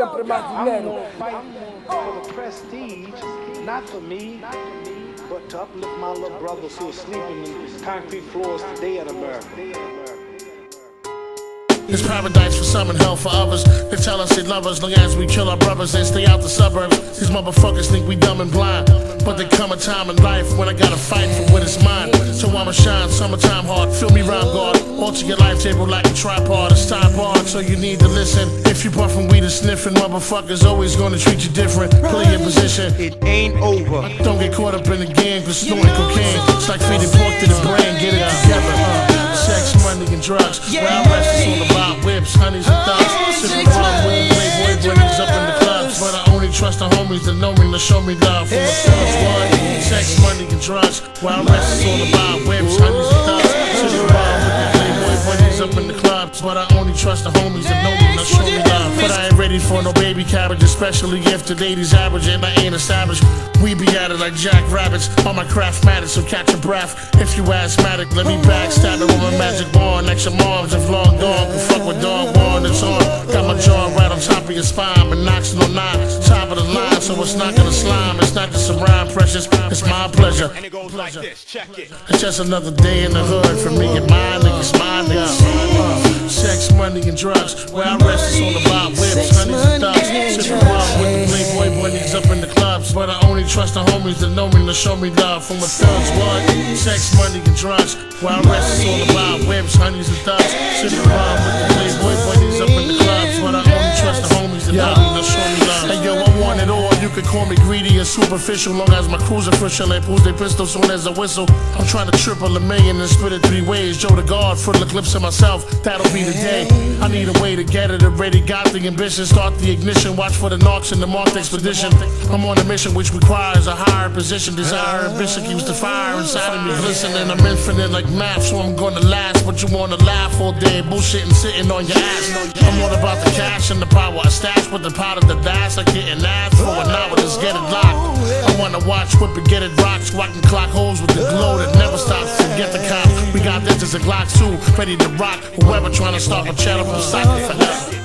siempre más dinero. For the prestige, not for me, but to uplift my little brothers who are sleeping in concrete floors today in America. It's paradise for some and hell for others. They tell us they love us long as we kill our brothers and stay out the suburbs. These motherfuckers think we dumb and blind, but there come a time in life when I gotta fight for what is mine. So I'ma shine, summertime hard, feel me rhyme guard. Alter your life table like a tripod, it's time hard, so you need to listen. If you puffin' weed and sniffing, motherfuckers always gonna treat you different. Play your position, It ain't over. don't get caught up in the game, cause snorting cocaine, it's like feeding pork to the brain, get it together. Sex, money, and drugs. Wild West is all about whips, honeys, and thugs. Sipping rum with the playboy bunnies up in the clubs. But I only trust the homies that know me to show me love from the thugs. What? Sex, money, and drugs. Wild West is all about whips, honeys, and thugs. Sipping rum with the playboy bunnies up in the clubs. But I only trust the homies that know me to show me love. But I ain't ready for no baby cabbage, especially if the lady's average and I ain't established. We be at it like jackrabbits on my craftmatic, so catch a breath. If you asthmatic, let me backstab it with my magic wand. Extra moms have long gone, can fuck with dog one that's on. Got my jaw right on top of your spine, but knocks it on nine, top of the line, so it's not gonna slime. It's not just a rhyme, precious, it's my pleasure. And it goes like this, check it. It's just another day in the hood for me and my niggas, my niggas. Sex, money, and drugs. Where I rest is all about whips, honeys, and thugs. Sipping rum with the playboy bunnies up in the clubs. But I only trust the homies that know me to show me love from the thugs. What? Sex, money, and drugs. Where I rest is all about whips, honeys, and thugs. Sipping rum with the playboy bunnies up in the clubs. But I only trust the homies that know me to show me love. Hey yo, I want it all. You could call me greedy or superficial, long as my crew's official. They pulls their pistol soon as I whistle. I'm trying to triple a million and split it 3 ways. Joe the God, full of clips of myself. That'll be the day. I need a way to get it. Already got the ambition. Start the ignition. Watch for the knocks in the marked expedition. I'm on a mission which requires a higher position. Desire ambition keeps the fire inside of me glistening. I'm infinite like math, so I'm gonna last. But you wanna laugh all day, bullshitting, sitting on your ass. I'm all about the cash and the power I stash with the powder that lasts. I getting ass for an hour, just get it locked. I wanna watch, whip it, get it rocked. Squatting clock holes with the glow that never stops. Forget the cops. We got this as a Glock 2, ready to rock. Whoever trying to stop a channel from stopping forever.